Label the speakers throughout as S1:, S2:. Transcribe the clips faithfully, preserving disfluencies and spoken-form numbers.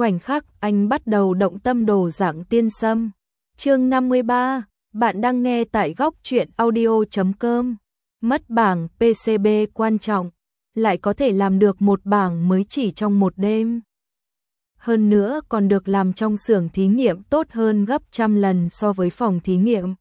S1: khoảnh khắc anh bắt đầu động tâm đồ dạng tiên sâm. Chương năm mươi ba, bạn đang nghe tại góc truyện audio chấm com. Mất bảng pê xê bê quan trọng, lại có thể làm được một bảng mới chỉ trong một đêm. Hơn nữa còn được làm trong xưởng thí nghiệm tốt hơn gấp trăm lần so với phòng thí nghiệm.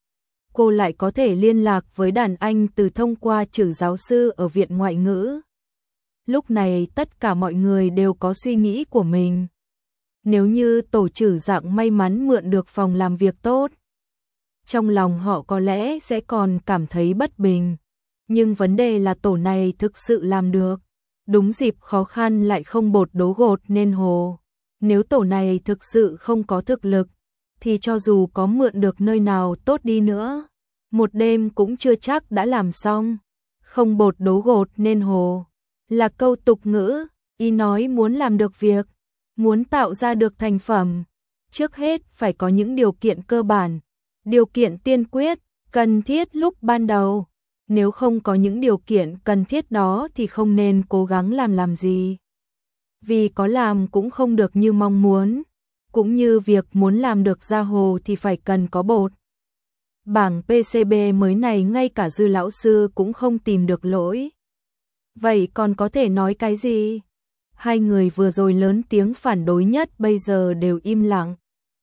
S1: Cô lại có thể liên lạc với đàn anh từ thông qua chử giáo sư ở viện ngoại ngữ. Lúc này tất cả mọi người đều có suy nghĩ của mình. Nếu như tổ chử dạng may mắn mượn được phòng làm việc tốt, trong lòng họ có lẽ sẽ còn cảm thấy bất bình. Nhưng vấn đề là tổ này thực sự làm được. Đúng dịp khó khăn lại không bột đố gột nên hồ. Nếu tổ này thực sự không có thực lực, thì cho dù có mượn được nơi nào tốt đi nữa, một đêm cũng chưa chắc đã làm xong. Không bột đố gột nên hồ là câu tục ngữ, ý nói muốn làm được việc, muốn tạo ra được thành phẩm, trước hết phải có những điều kiện cơ bản, điều kiện tiên quyết, cần thiết lúc ban đầu. Nếu không có những điều kiện cần thiết đó thì không nên cố gắng làm làm gì. Vì có làm cũng không được như mong muốn, cũng như việc muốn làm được ra hồ thì phải cần có bột. Bảng pê xê bê mới này ngay cả Dư lão sư cũng không tìm được lỗi. Vậy còn có thể nói cái gì? Hai người vừa rồi lớn tiếng phản đối nhất bây giờ đều im lặng.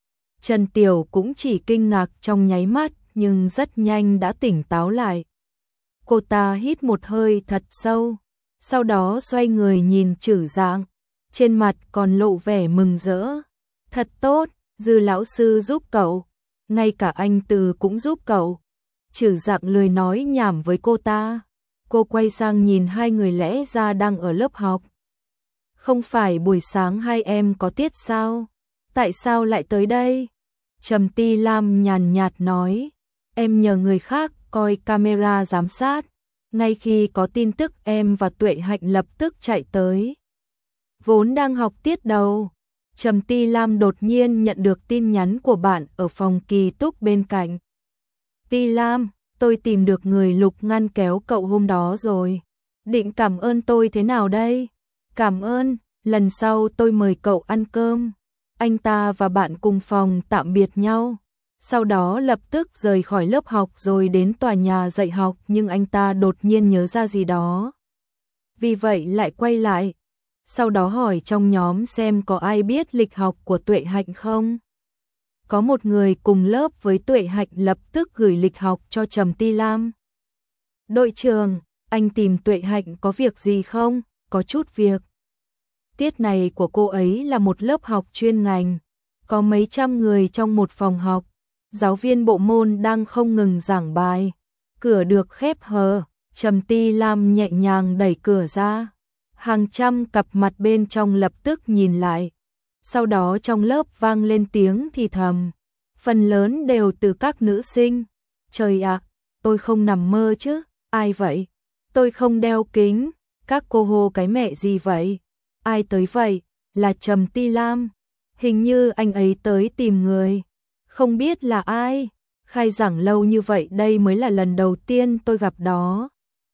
S1: Trần Tiểu cũng chỉ kinh ngạc trong nháy mắt nhưng rất nhanh đã tỉnh táo lại. Cô ta hít một hơi thật sâu, sau đó xoay người nhìn Chử Dạng, trên mặt còn lộ vẻ mừng rỡ. Thật tốt, Dư lão sư giúp cậu, ngay cả anh Từ cũng giúp cậu. Chử Dạng lười nói nhảm với cô ta. Cô quay sang nhìn hai người lẽ ra đang ở lớp học. Không phải buổi sáng hai em có tiết sao? Tại sao lại tới đây? Trầm Ti Lam nhàn nhạt nói, em nhờ người khác coi camera giám sát. Ngay khi có tin tức em và Tuệ Hạnh lập tức chạy tới. Vốn đang học tiết đầu, Trầm Ti Lam đột nhiên nhận được tin nhắn của bạn ở phòng ký túc bên cạnh. Ti Lam, tôi tìm được người Lục ngăn kéo cậu hôm đó rồi. Định cảm ơn tôi thế nào đây? Cảm ơn, lần sau tôi mời cậu ăn cơm. Anh ta và bạn cùng phòng tạm biệt nhau. Sau đó lập tức rời khỏi lớp học rồi đến tòa nhà dạy học, nhưng anh ta đột nhiên nhớ ra gì đó. Vì vậy lại quay lại. Sau đó hỏi trong nhóm xem có ai biết lịch học của Tuệ Hạnh không. Có một người cùng lớp với Tuệ Hạnh lập tức gửi lịch học cho Trầm Ti Lam. Đội trưởng, anh tìm Tuệ Hạnh có việc gì không? Có chút việc. Tiết này của cô ấy là một lớp học chuyên ngành. Có mấy trăm người trong một phòng học. Giáo viên bộ môn đang không ngừng giảng bài. Cửa được khép hờ, Trầm Ti Lam nhẹ nhàng đẩy cửa ra. Hàng trăm cặp mặt bên trong lập tức nhìn lại. Sau đó trong lớp vang lên tiếng thì thầm. Phần lớn đều từ các nữ sinh. Trời ạ, tôi không nằm mơ chứ, ai vậy? Tôi không đeo kính, các cô hô cái mẹ gì vậy? Ai tới vậy? Là Trầm Ti Lam. Hình như anh ấy tới tìm người. Không biết là ai, khai giảng lâu như vậy đây mới là lần đầu tiên tôi gặp đó.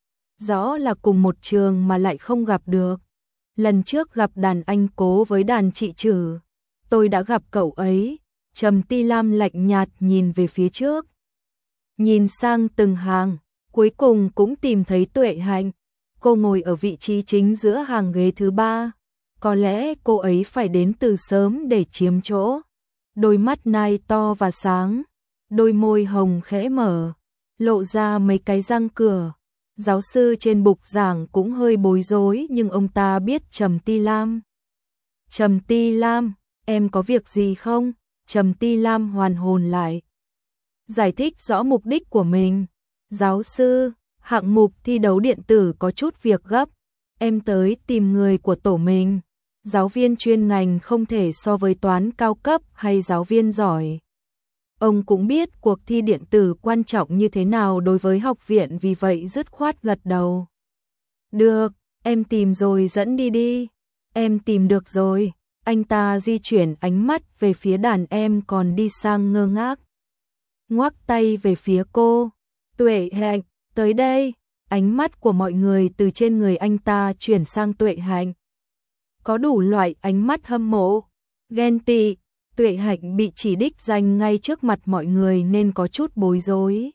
S1: Rõ là cùng một trường mà lại không gặp được. Lần trước gặp đàn anh Cố với đàn chị Trử, tôi đã gặp cậu ấy. Trầm Ti Lam lạnh nhạt nhìn về phía trước. Nhìn sang từng hàng, cuối cùng cũng tìm thấy Tuệ Hạnh. Cô ngồi ở vị trí chính giữa hàng ghế thứ ba. Có lẽ cô ấy phải đến từ sớm để chiếm chỗ. Đôi mắt nai to và sáng, đôi môi hồng khẽ mở, lộ ra mấy cái răng cửa. Giáo sư trên bục giảng cũng hơi bối rối nhưng ông ta biết Trầm Ti Lam. Trầm Ti Lam, em có việc gì không? Trầm Ti Lam hoàn hồn lại. Giải thích rõ mục đích của mình. Giáo sư, hạng mục thi đấu điện tử có chút việc gấp. Em tới tìm người của tổ mình. Giáo viên chuyên ngành không thể so với toán cao cấp hay giáo viên giỏi. Ông cũng biết cuộc thi điện tử quan trọng như thế nào đối với học viện, vì vậy dứt khoát gật đầu. Được, em tìm rồi dẫn đi đi. Em tìm được rồi. Anh ta di chuyển ánh mắt về phía đàn em còn đi sang ngơ ngác. Ngoắc tay về phía cô. Tuệ Hạnh, tới đây. Ánh mắt của mọi người từ trên người anh ta chuyển sang Tuệ Hạnh. Có đủ loại ánh mắt hâm mộ, Ghen tị, Tuệ Hạnh bị chỉ đích danh ngay trước mặt mọi người nên có chút bối rối.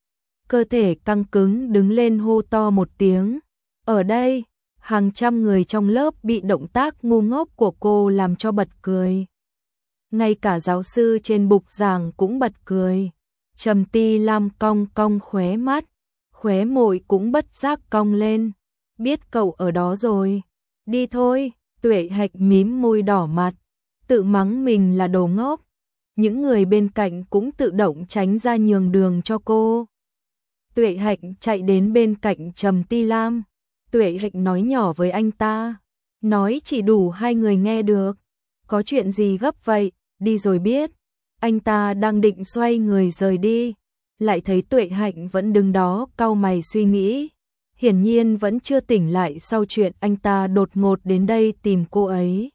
S1: Cơ thể căng cứng đứng lên hô to một tiếng. Ở đây, hàng trăm người trong lớp bị động tác ngu ngốc của cô làm cho bật cười. Ngay cả giáo sư trên bục giảng cũng bật cười. Trầm Ti Lam cong cong khóe mắt, khóe môi cũng bất giác cong lên. Biết cậu ở đó rồi, đi thôi. Tuệ Hạnh mím môi đỏ mặt, tự mắng mình là đồ ngốc. Những người bên cạnh cũng tự động tránh ra nhường đường cho cô. Tuệ Hạnh chạy đến bên cạnh Trầm Ti Lam. Tuệ Hạnh nói nhỏ với anh ta, nói chỉ đủ hai người nghe được. Có chuyện gì gấp vậy, đi rồi biết. Anh ta đang định xoay người rời đi, lại thấy Tuệ Hạnh vẫn đứng đó cau mày suy nghĩ. Hiển nhiên vẫn chưa tỉnh lại sau chuyện anh ta đột ngột đến đây tìm cô ấy.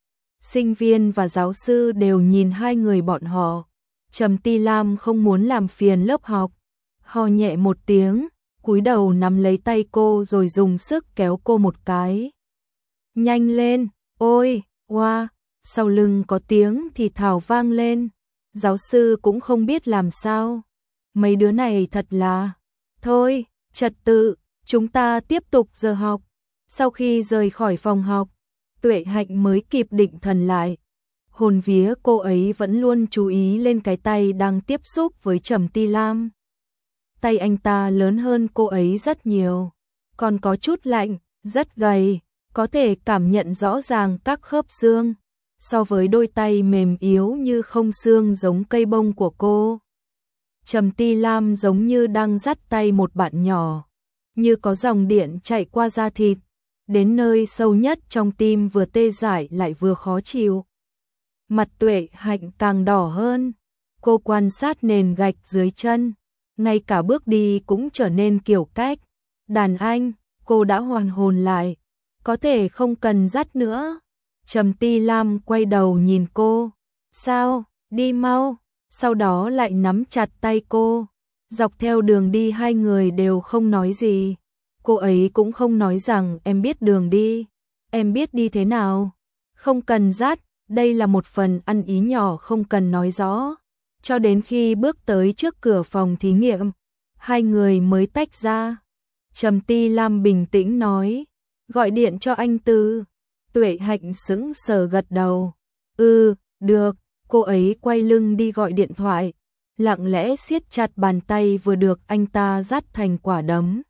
S1: Sinh viên và giáo sư đều nhìn hai người bọn họ. Trầm Ti Lam không muốn làm phiền lớp học, ho nhẹ một tiếng, cúi đầu nắm lấy tay cô rồi dùng sức kéo cô một cái. Nhanh lên, ôi, oa, wow. Sau lưng có tiếng thì thào vang lên. Giáo sư cũng không biết làm sao. Mấy đứa này thật là... Thôi, trật tự, chúng ta tiếp tục giờ học. Sau khi rời khỏi phòng học, Tuệ Hạnh mới kịp định thần lại. Hồn vía cô ấy vẫn luôn chú ý lên cái tay đang tiếp xúc với Trầm Ti Lam. Tay anh ta lớn hơn cô ấy rất nhiều, còn có chút lạnh, rất gầy, có thể cảm nhận rõ ràng các khớp xương, so với đôi tay mềm yếu như không xương giống cây bông của cô. Trầm Ti Lam giống như đang dắt tay một bạn nhỏ, như có dòng điện chạy qua da thịt, đến nơi sâu nhất trong tim vừa tê dại lại vừa khó chịu. Mặt Tuệ Hạnh càng đỏ hơn, cô quan sát nền gạch dưới chân, ngay cả bước đi cũng trở nên kiểu cách. Đàn anh, cô đã hoàn hồn lại, có thể không cần dắt nữa. Trầm Ti Lam quay đầu nhìn cô, sao, đi mau, sau đó lại nắm chặt tay cô. Dọc theo đường đi hai người đều không nói gì. Cô ấy cũng không nói rằng em biết đường đi, em biết đi thế nào, không cần dắt, đây là một phần ăn ý nhỏ không cần nói rõ. Cho đến khi bước tới trước cửa phòng thí nghiệm, hai người mới tách ra. Trầm Ti Lam bình tĩnh nói, gọi điện cho anh Tư. Tuệ Hạnh sững sờ gật đầu. Ừ, được, cô ấy quay lưng đi gọi điện thoại, lặng lẽ siết chặt bàn tay vừa được anh ta dắt thành quả đấm.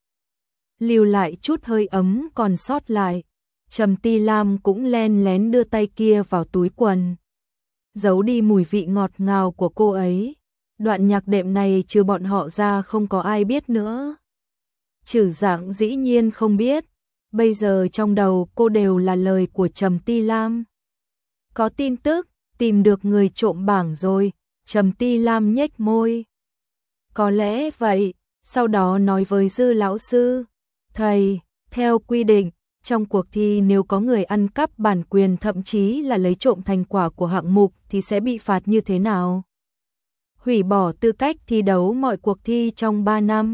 S1: Lưu lại chút hơi ấm còn sót lại, Trầm Ti Lam cũng len lén đưa tay kia vào túi quần, giấu đi mùi vị ngọt ngào của cô ấy. Đoạn nhạc đệm này trừ bọn họ ra không có ai biết nữa. Trừ Dạng dĩ nhiên không biết, bây giờ trong đầu cô đều là lời của Trầm Ti Lam. Có tin tức, tìm được người trộm bảng rồi, Trầm Ti Lam nhếch môi. Có lẽ vậy, sau đó nói với Dư lão sư, thầy, theo quy định, trong cuộc thi nếu có người ăn cắp bản quyền thậm chí là lấy trộm thành quả của hạng mục thì sẽ bị phạt như thế nào? Hủy bỏ tư cách thi đấu mọi cuộc thi trong ba năm.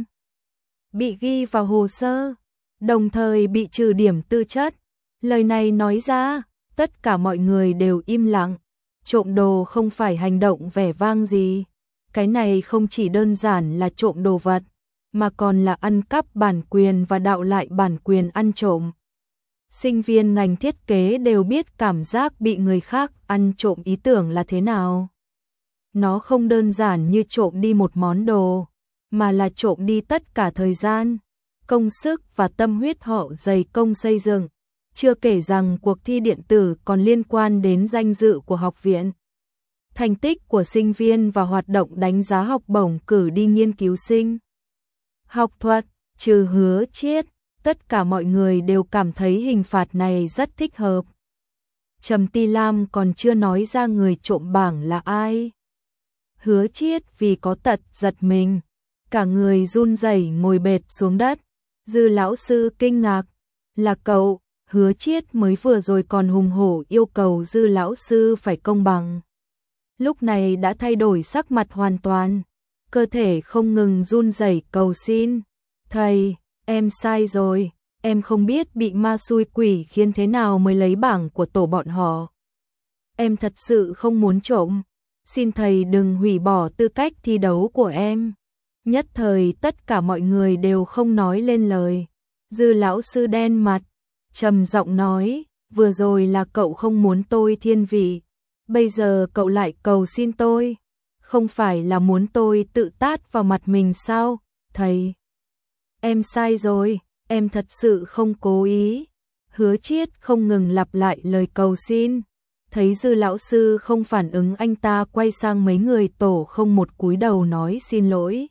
S1: Bị ghi vào hồ sơ, đồng thời bị trừ điểm tư chất. Lời này nói ra, tất cả mọi người đều im lặng. Trộm đồ không phải hành động vẻ vang gì. Cái này không chỉ đơn giản là trộm đồ vật, mà còn là ăn cắp bản quyền và đạo lại bản quyền ăn trộm. Sinh viên ngành thiết kế đều biết cảm giác bị người khác ăn trộm ý tưởng là thế nào. Nó không đơn giản như trộm đi một món đồ, mà là trộm đi tất cả thời gian, công sức và tâm huyết họ dày công xây dựng. Chưa kể rằng cuộc thi điện tử còn liên quan đến danh dự của học viện, thành tích của sinh viên và hoạt động đánh giá học bổng cử đi nghiên cứu sinh. Học thuật, trừ Hứa Chiết, tất cả mọi người đều cảm thấy hình phạt này rất thích hợp. Trầm Ti Lam còn chưa nói ra người trộm bảng là ai. Hứa Chiết vì có tật giật mình, cả người run rẩy ngồi bệt xuống đất. Dư lão sư kinh ngạc, là cậu? Hứa Chiết mới vừa rồi còn hùng hổ yêu cầu Dư lão sư phải công bằng, lúc này đã thay đổi sắc mặt hoàn toàn, cơ thể không ngừng run rẩy cầu xin. Thầy, em sai rồi, em không biết bị ma xui quỷ khiến thế nào mới lấy bảng của tổ bọn họ. em thật sự không muốn trộm. Xin thầy đừng hủy bỏ tư cách thi đấu của em. Nhất thời tất cả mọi người đều không nói lên lời. Dư lão sư đen mặt, trầm giọng nói, vừa rồi là cậu không muốn tôi thiên vị, bây giờ cậu lại cầu xin tôi, không phải là muốn tôi tự tát vào mặt mình sao, thầy? Em sai rồi, em thật sự không cố ý. Hứa Chiết không ngừng lặp lại lời cầu xin. Thấy Dư lão sư không phản ứng, anh ta quay sang mấy người tổ không một cúi đầu nói xin lỗi.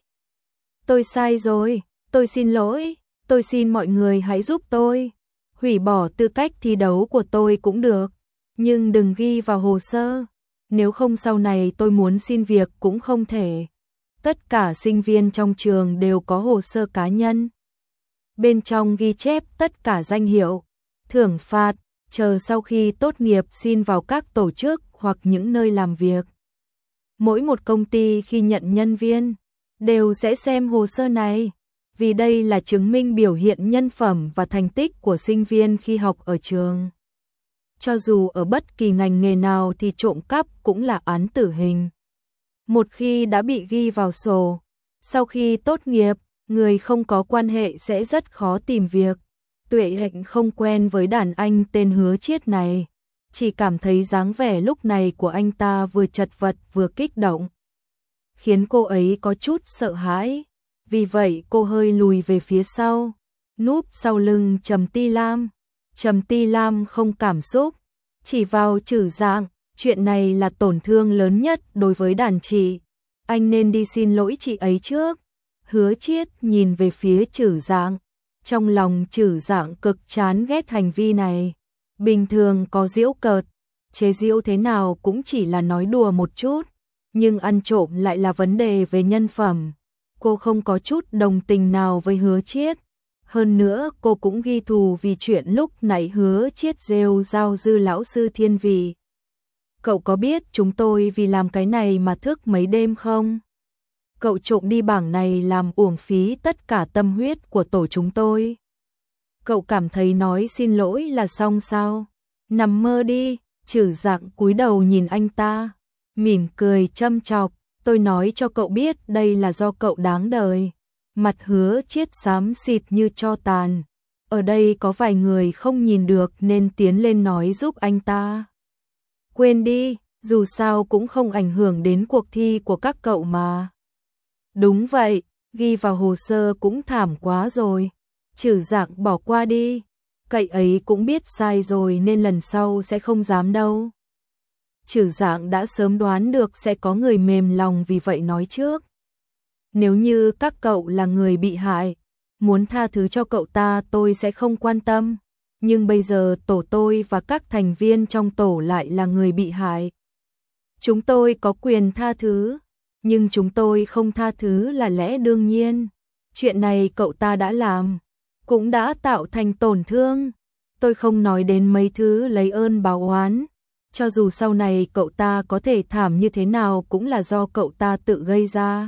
S1: Tôi sai rồi, tôi xin lỗi, tôi xin mọi người hãy giúp tôi. Hủy bỏ tư cách thi đấu của tôi cũng được, nhưng đừng ghi vào hồ sơ, nếu không sau này tôi muốn xin việc cũng không thể. Tất cả sinh viên trong trường đều có hồ sơ cá nhân. Bên trong ghi chép tất cả danh hiệu, thưởng phạt, chờ sau khi tốt nghiệp xin vào các tổ chức hoặc những nơi làm việc. Mỗi một công ty khi nhận nhân viên đều sẽ xem hồ sơ này, vì đây là chứng minh biểu hiện nhân phẩm và thành tích của sinh viên khi học ở trường. Cho dù ở bất kỳ ngành nghề nào thì trộm cắp cũng là án tử hình. Một khi đã bị ghi vào sổ, sau khi tốt nghiệp, người không có quan hệ sẽ rất khó tìm việc. Tuệ Hạnh không quen với đàn anh tên Hứa Chiết này, chỉ cảm thấy dáng vẻ lúc này của anh ta vừa chật vật vừa kích động, khiến cô ấy có chút sợ hãi. Vì vậy cô hơi lùi về phía sau, núp sau lưng Trầm Ti Lam. Trầm Ti Lam không cảm xúc, chỉ vào Trử Dạng, chuyện này là tổn thương lớn nhất đối với đàn chị, anh nên đi xin lỗi chị ấy trước. Hứa Chiết nhìn về phía Trử Dạng, trong lòng Trử Dạng cực chán ghét hành vi này. Bình thường có giễu cợt, chế giễu thế nào cũng chỉ là nói đùa một chút, nhưng ăn trộm lại là vấn đề về nhân phẩm. Cô không có chút đồng tình nào với Hứa Chiết. Hơn nữa cô cũng ghi thù vì chuyện lúc nãy Hứa Chiết rêu rao Dư lão sư thiên vị. Cậu có biết chúng tôi vì làm cái này mà thức mấy đêm không? Cậu trộm đi bảng này làm uổng phí tất cả tâm huyết của tổ chúng tôi. Cậu cảm thấy nói xin lỗi là xong sao? Nằm mơ đi. Trử Dạng cúi đầu nhìn anh ta, mỉm cười châm chọc. Tôi nói cho cậu biết đây là do cậu đáng đời. Mặt Hứa Chiết xám xịt như tro tàn. Ở đây có vài người không nhìn được nên tiến lên nói giúp anh ta. Quên đi, dù sao cũng không ảnh hưởng đến cuộc thi của các cậu mà. Đúng vậy, ghi vào hồ sơ cũng thảm quá rồi. Trử Dạng bỏ qua đi, cậu ấy cũng biết sai rồi nên lần sau sẽ không dám đâu. Trử Dạng đã sớm đoán được sẽ có người mềm lòng vì vậy nói trước. Nếu như các cậu là người bị hại, muốn tha thứ cho cậu ta tôi sẽ không quan tâm. Nhưng bây giờ tổ tôi và các thành viên trong tổ lại là người bị hại. Chúng tôi có quyền tha thứ, nhưng chúng tôi không tha thứ là lẽ đương nhiên. Chuyện này cậu ta đã làm, cũng đã tạo thành tổn thương. Tôi không nói đến mấy thứ lấy ơn báo oán. Cho dù sau này cậu ta có thể thảm như thế nào cũng là do cậu ta tự gây ra.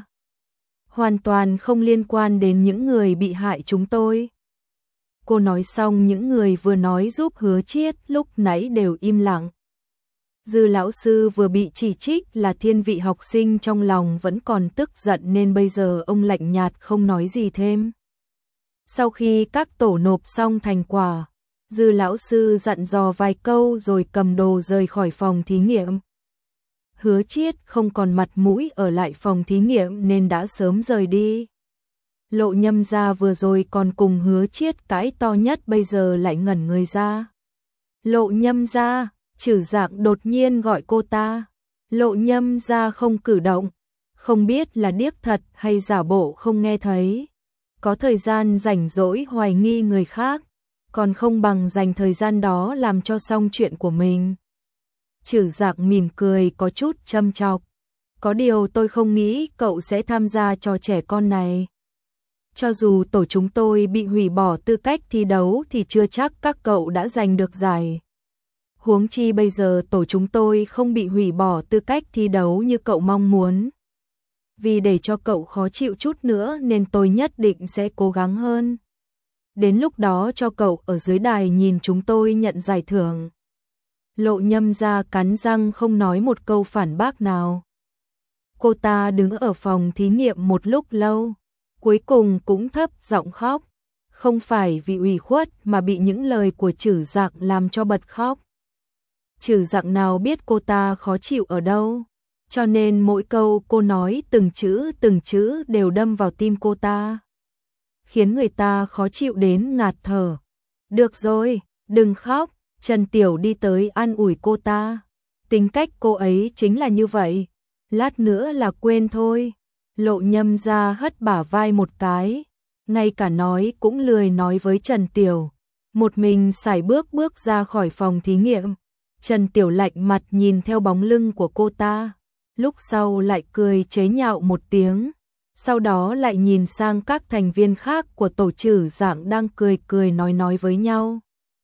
S1: Hoàn toàn không liên quan đến những người bị hại chúng tôi. Cô nói xong những người vừa nói giúp Hứa Chiết lúc nãy đều im lặng. Dư lão sư vừa bị chỉ trích là thiên vị học sinh trong lòng vẫn còn tức giận nên bây giờ ông lạnh nhạt không nói gì thêm. Sau khi các tổ nộp xong thành quả, Dư lão sư dặn dò vài câu rồi cầm đồ rời khỏi phòng thí nghiệm. Hứa Chiết không còn mặt mũi ở lại phòng thí nghiệm nên đã sớm rời đi. Lộ Nhâm gia vừa rồi còn cùng Hứa Chiết cãi to nhất bây giờ lại ngẩn người ra. Lộ Nhâm gia, Trử Dạng đột nhiên gọi cô ta. Lộ Nhâm gia không cử động, không biết là điếc thật hay giả bộ không nghe thấy. Có thời gian rảnh rỗi hoài nghi người khác, còn không bằng dành thời gian đó làm cho xong chuyện của mình. Trử Dạng mỉm cười có chút châm chọc. Có điều tôi không nghĩ cậu sẽ tham gia trò trẻ con này. Cho dù tổ chúng tôi bị hủy bỏ tư cách thi đấu thì chưa chắc các cậu đã giành được giải. Huống chi bây giờ tổ chúng tôi không bị hủy bỏ tư cách thi đấu như cậu mong muốn. Vì để cho cậu khó chịu chút nữa nên tôi nhất định sẽ cố gắng hơn. Đến lúc đó cho cậu ở dưới đài nhìn chúng tôi nhận giải thưởng. Lộ Nhâm Gia cắn răng không nói một câu phản bác nào. Cô ta đứng ở phòng thí nghiệm một lúc lâu, cuối cùng cũng thấp giọng khóc, không phải vì ủy khuất mà bị những lời của Trử Dạng làm cho bật khóc. Trử Dạng nào biết cô ta khó chịu ở đâu, cho nên mỗi câu cô nói từng chữ từng chữ đều đâm vào tim cô ta, khiến người ta khó chịu đến ngạt thở. Được rồi, đừng khóc, Trần Tiểu đi tới an ủi cô ta. Tính cách cô ấy chính là như vậy, lát nữa là quên thôi. Lộ Nhâm Gia hất bả vai một cái, ngay cả nói cũng lười nói với Trần Tiểu, một mình sải bước bước ra khỏi phòng thí nghiệm. Trần Tiểu lạnh mặt nhìn theo bóng lưng của cô ta, lúc sau lại cười chế nhạo một tiếng, sau đó lại nhìn sang các thành viên khác của tổ Trử Dạng đang cười cười nói nói với nhau.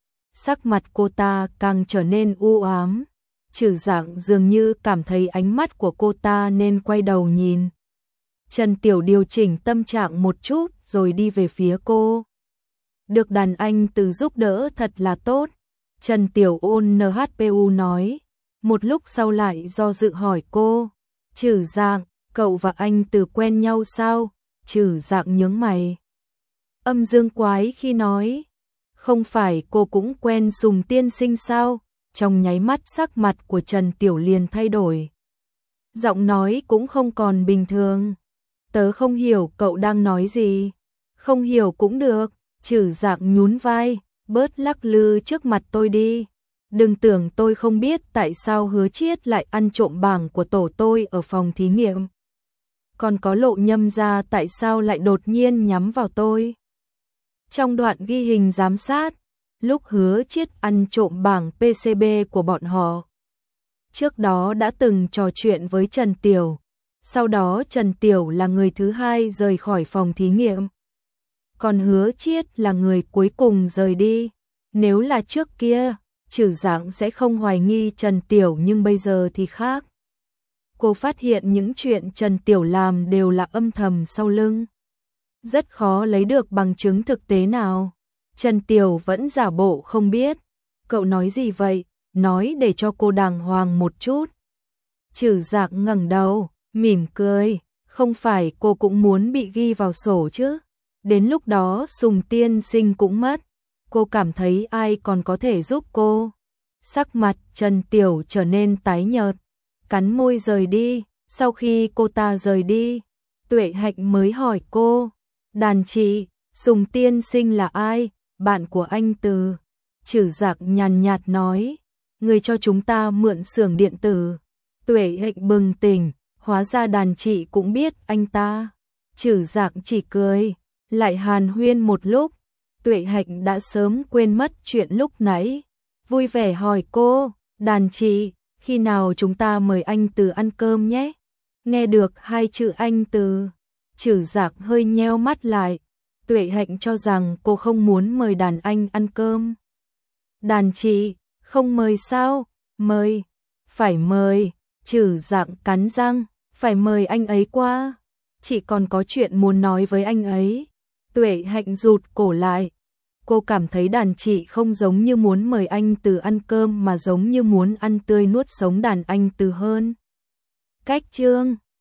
S1: Sắc mặt cô ta càng trở nên u ám, Trử Dạng dường như cảm thấy ánh mắt của cô ta nên quay đầu nhìn. Trần Tiểu điều chỉnh tâm trạng một chút rồi đi về phía cô. Được đàn anh từ giúp đỡ thật là tốt, Trần Tiểu ôn en hát pê u nói, một lúc sau lại do dự hỏi cô, Trử Dạng, cậu và anh từ quen nhau sao? Trử Dạng nhướng mày, âm dương quái khi nói, không phải cô cũng quen Sùng tiên sinh sao? Trong nháy mắt sắc mặt của Trần Tiểu liền thay đổi, giọng nói cũng không còn bình thường. Tớ không hiểu cậu đang nói gì. Không hiểu cũng được, Trử Dạng nhún vai, bớt lắc lư trước mặt tôi đi. Đừng tưởng tôi không biết tại sao Hứa Chiết lại ăn trộm bảng của tổ tôi ở phòng thí nghiệm. Còn có Lộ Nhâm Gia tại sao lại đột nhiên nhắm vào tôi. Trong đoạn ghi hình giám sát, lúc Hứa Chiết ăn trộm bảng pê xê bê của bọn họ, trước đó đã từng trò chuyện với Trần Tiểu. Sau đó Trần Tiểu là người thứ hai rời khỏi phòng thí nghiệm, còn Hứa Chiết là người cuối cùng rời đi. Nếu là trước kia, Trử Dạng sẽ không hoài nghi Trần Tiểu, nhưng bây giờ thì khác. Cô phát hiện những chuyện Trần Tiểu làm đều là âm thầm sau lưng, rất khó lấy được bằng chứng thực tế nào. Trần Tiểu vẫn giả bộ không biết. Cậu nói gì vậy? Nói để cho cô đàng hoàng một chút. Trử Dạng ngẩng đầu, mỉm cười, không phải cô cũng muốn bị ghi vào sổ chứ? Đến lúc đó Sùng tiên sinh cũng mất, cô cảm thấy ai còn có thể giúp cô? Sắc mặt Trần Tiểu trở nên tái nhợt, cắn môi rời đi. Sau khi cô ta rời đi, Tuệ Hạnh mới hỏi cô, đàn chị, Sùng tiên sinh là ai? Bạn của anh Từ. Trử Dạng nhàn nhạt nói, người cho chúng ta mượn xưởng điện tử. Tuệ Hạnh bừng tỉnh, hóa ra đàn chị cũng biết anh ta. Trử Dạng chỉ cười, lại hàn huyên một lúc. Tuệ Hạnh đã sớm quên mất chuyện lúc nãy, vui vẻ hỏi cô, đàn chị, khi nào chúng ta mời anh Từ ăn cơm nhé? Nghe được hai chữ anh Từ, Trử Dạng hơi nheo mắt lại. Tuệ Hạnh cho rằng cô không muốn mời đàn anh ăn cơm. Đàn chị, không mời sao? Mời, phải mời. Trử Dạng cắn răng, phải mời anh ấy qua. Chị còn có chuyện muốn nói với anh ấy. Tuệ Hạnh rụt cổ lại. Cô cảm thấy đàn chị không giống như muốn mời anh Từ ăn cơm mà giống như muốn ăn tươi nuốt sống đàn anh Từ hơn. Cách chương